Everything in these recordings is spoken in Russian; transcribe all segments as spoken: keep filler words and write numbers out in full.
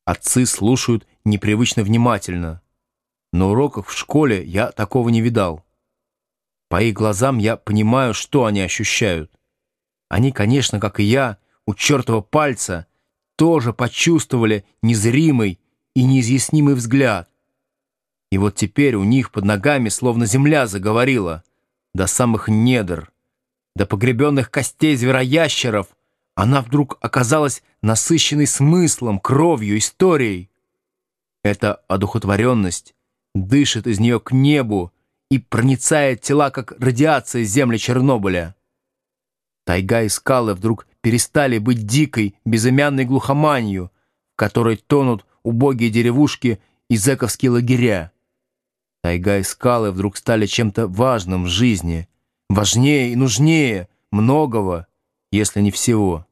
Отцы слушают непривычно внимательно. На уроках в школе я такого не видал. По их глазам я понимаю, что они ощущают. Они, конечно, как и я, у чертова пальца, тоже почувствовали незримый и неизъяснимый взгляд. И вот теперь у них под ногами словно земля заговорила. До самых недр, до погребенных костей звероящеров она вдруг оказалась насыщенной смыслом, кровью, историей. Эта одухотворенность дышит из нее к небу и проницает тела, как радиация земли Чернобыля. Тайга и скалы вдруг перестали быть дикой, безымянной глухоманью, в которой тонут убогие деревушки и зэковские лагеря. Тайга и скалы вдруг стали чем-то важным в жизни, важнее и нужнее многого, если не всего.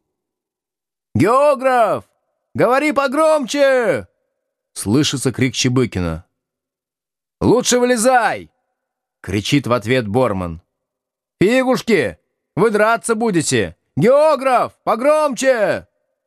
«Географ! Говори погромче!» — слышится крик Чебыкина. «Лучше вылезай!» — кричит в ответ Борман. «Фигушки! Вы драться будете! Географ! Погромче!»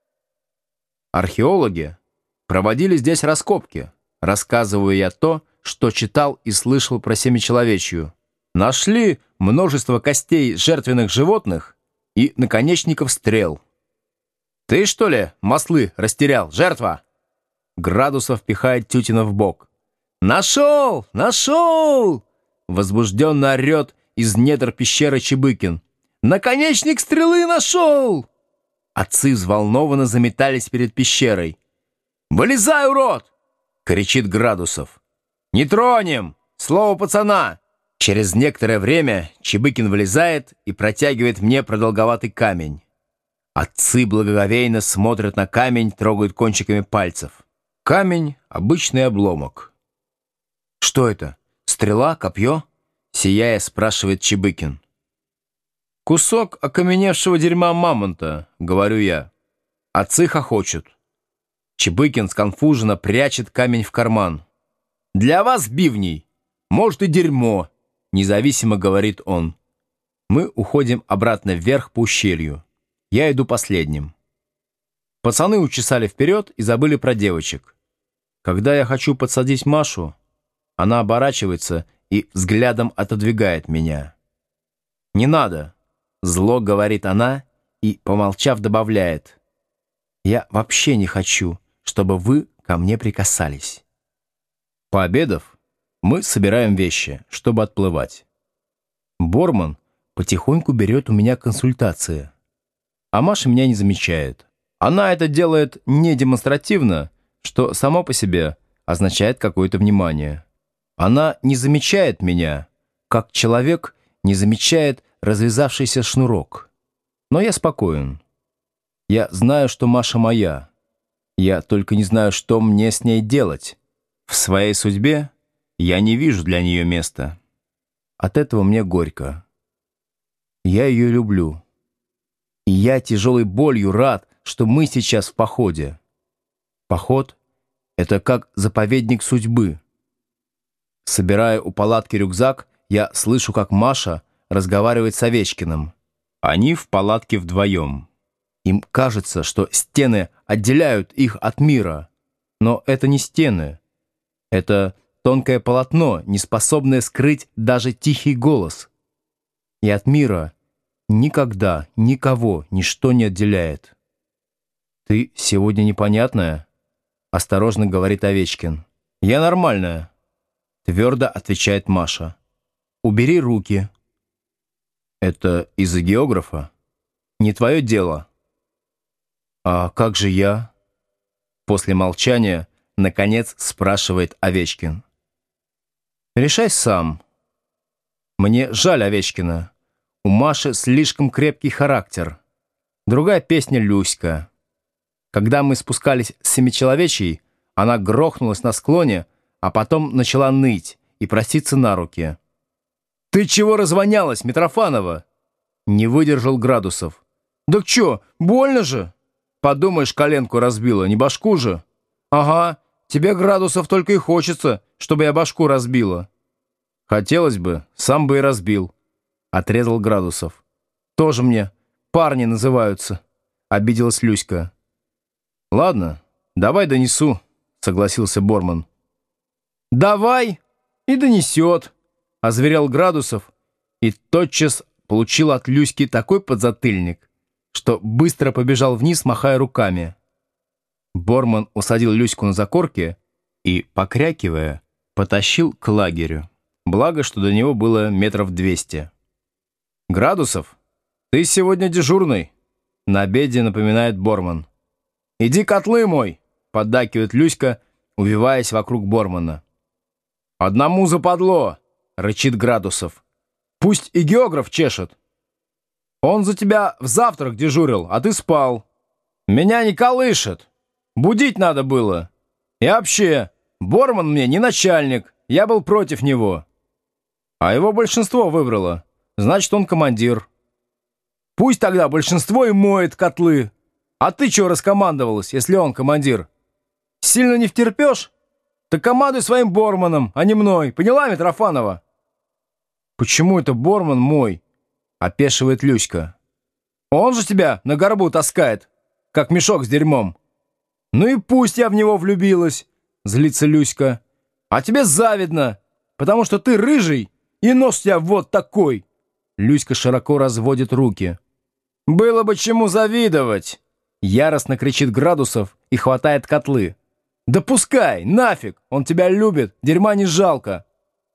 Археологи проводили здесь раскопки, рассказываю я то, что читал и слышал про семичеловечью. Нашли множество костей жертвенных животных и наконечников стрел. «Ты, что ли, маслы растерял, жертва?» Градусов пихает Тютина в бок. «Нашел! Нашел!» Возбужденно орет из недр пещеры Чебыкин. «Наконечник стрелы нашел!» Отцы взволнованно заметались перед пещерой. «Вылезай, урод!» — кричит Градусов. «Не тронем! Слово пацана!» Через некоторое время Чебыкин вылезает и протягивает мне продолговатый камень. Отцы благоговейно смотрят на камень, трогают кончиками пальцев. Камень — обычный обломок. «Что это? Стрела? Копье?» — сияя, спрашивает Чебыкин. «Кусок окаменевшего дерьма мамонта», — говорю я. Отцы хохочут. Чебыкин сконфуженно прячет камень в карман. «Для вас, бивней, может и дерьмо», — независимо говорит он. Мы уходим обратно вверх по ущелью. Я иду последним. Пацаны учесали вперед и забыли про девочек. Когда я хочу подсадить Машу, она оборачивается и взглядом отодвигает меня. «Не надо», — зло говорит она и, помолчав, добавляет. «Я вообще не хочу, чтобы вы ко мне прикасались». Пообедав, мы собираем вещи, чтобы отплывать. Борман потихоньку берет у меня консультации, а Маша меня не замечает. Она это делает не демонстративно, что само по себе означает какое-то внимание. Она не замечает меня, как человек не замечает развязавшийся шнурок. Но я спокоен. Я знаю, что Маша моя. Я только не знаю, что мне с ней делать. В своей судьбе я не вижу для нее места. От этого мне горько. Я ее люблю. И я тяжелой болью рад, что мы сейчас в походе. Поход — это как заповедник судьбы. Собирая у палатки рюкзак, я слышу, как Маша разговаривает с Овечкиным. Они в палатке вдвоем. Им кажется, что стены отделяют их от мира. Но это не стены. Это тонкое полотно, не способное скрыть даже тихий голос. И от мира никогда, никого, ничто не отделяет. «Ты сегодня непонятная?» — осторожно говорит Овечкин. «Я нормальная», — твердо отвечает Маша. «Убери руки». «Это из-за географа? Не твое дело». «А как же я?» После молчания наконец спрашивает Овечкин. «Решай сам. Мне жаль Овечкина. У Маши слишком крепкий характер. Другая песня Люська. Когда мы спускались с Семичеловечьей, она грохнулась на склоне, а потом начала ныть и проситься на руки. «Ты чего развонялась, Митрофанова?» Не выдержал Градусов. «Да чё, больно же? Подумаешь, коленку разбила, не башку же?» «Ага, тебе, Градусов, только и хочется, чтобы я башку разбила». «Хотелось бы, сам бы и разбил», — отрезал Градусов. «Тоже мне парни называются», — обиделась Люська. «Ладно, «Давай донесу», — согласился Борман. «Давай и донесет», — озверел Градусов и тотчас получил от Люськи такой подзатыльник, что быстро побежал вниз, махая руками. Борман усадил Люську на закорке и, покрякивая, потащил к лагерю. Благо, что до него было метров двести. «Градусов, ты сегодня дежурный», — на обеде напоминает Борман. «Иди котлы мой», — поддакивает Люська, увиваясь вокруг Бормана. «Одному западло», — рычит Градусов. «Пусть и географ чешет. Он за тебя в завтрак дежурил, а ты спал. Меня не колышет. Будить надо было. И вообще, Борман мне не начальник, я был против него. А его большинство выбрало, значит, он командир. Пусть тогда большинство и моет котлы. А ты чего раскомандовалась, если он командир? Сильно не втерпешь? Так командуй своим Борманом, а не мной. Поняла, Митрофанова?» «Почему это Борман мой?» — опешивает Люська. «Он же тебя на горбу таскает, как мешок с дерьмом». «Ну и пусть я в него влюбилась», — злится Люська. «А тебе завидно, потому что ты рыжий, и нос у тебя вот такой». Люська широко разводит руки. «Было бы чему завидовать», — яростно кричит Градусов и хватает котлы. «Да пускай, нафиг, он тебя любит, дерьма не жалко».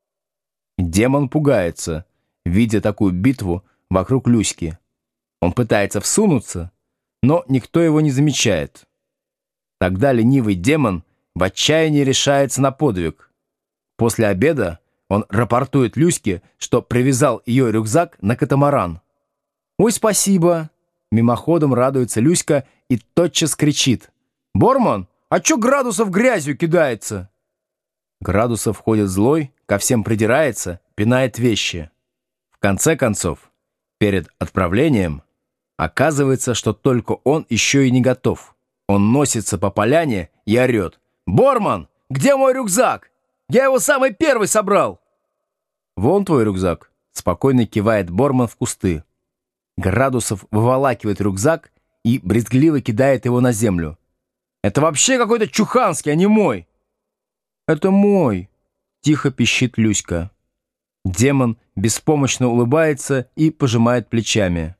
Демон пугается, видя такую битву вокруг Люськи. Он пытается всунуться, но никто его не замечает. Тогда ленивый демон в отчаянии решается на подвиг. После обеда он рапортует Люське, что привязал ее рюкзак на катамаран. «Ой, спасибо!» Мимоходом радуется Люська и тотчас кричит. «Борман, а чё Градусов грязью кидается?» Градусов ходит злой, ко всем придирается, пинает вещи. В конце концов, перед отправлением, оказывается, что только он еще и не готов. Он носится по поляне и орет. «Борман, где мой рюкзак? Я его самый первый собрал!» «Вон твой рюкзак», — спокойно кивает Борман в кусты. Градусов выволакивает рюкзак и брезгливо кидает его на землю. «Это вообще какой-то чуханский, а не мой!» «Это мой!» — тихо пищит Люська. Демон беспомощно улыбается и пожимает плечами.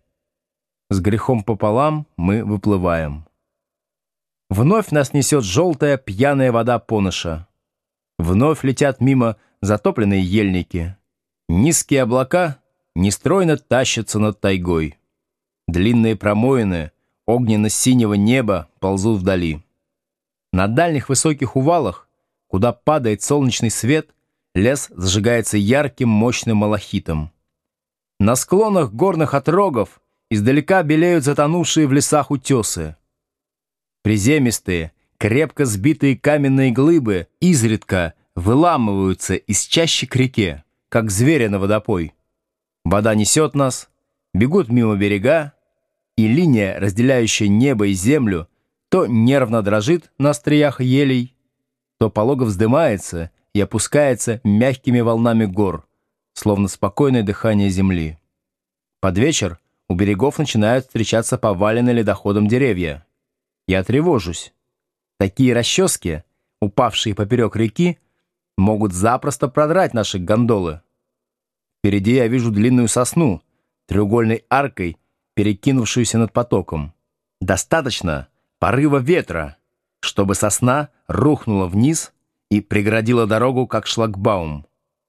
С грехом пополам мы выплываем. Вновь нас несет желтая пьяная вода Поныша. Вновь летят мимо затопленные ельники. Низкие облака нестройно тащатся над тайгой. Длинные промоины огненно-синего неба ползут вдали. На дальних высоких увалах, куда падает солнечный свет, лес зажигается ярким мощным малахитом. На склонах горных отрогов издалека белеют затонувшие в лесах утесы. Приземистые, крепко сбитые каменные глыбы изредка выламываются из чащи к реке, как звери на водопой. Вода несет нас, бегут мимо берега, и линия, разделяющая небо и землю, то нервно дрожит на остриях елей, то полого вздымается и опускается мягкими волнами гор, словно спокойное дыхание земли. Под вечер у берегов начинают встречаться поваленные ледоходом деревья. Я тревожусь. Такие расчески, упавшие поперек реки, могут запросто продрать наши гондолы. Впереди я вижу длинную сосну, треугольной аркой, перекинувшуюся над потоком. Достаточно порыва ветра, чтобы сосна рухнула вниз и преградила дорогу, как шлагбаум.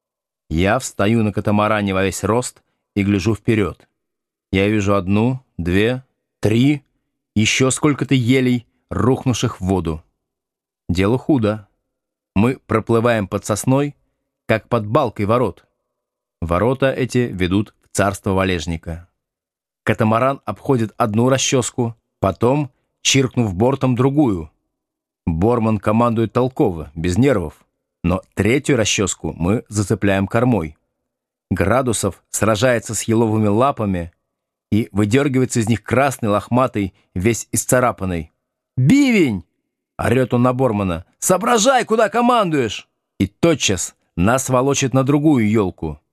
Я встаю на катамаране во весь рост и гляжу вперед. Я вижу одну, две, три, еще сколько-то елей, рухнувших в воду. Дело худо. Мы проплываем под сосной, как под балкой ворот. Ворота эти ведут в царство валежника. Катамаран обходит одну расческу, потом, чиркнув бортом, другую. Борман командует толково, без нервов, но третью расческу мы зацепляем кормой. Градусов сражается с еловыми лапами и выдергивается из них красный, лохматый, весь исцарапанный. «Бивень!» — орет он на Бормана. «Соображай, куда командуешь!» И тотчас нас волочит на другую елку.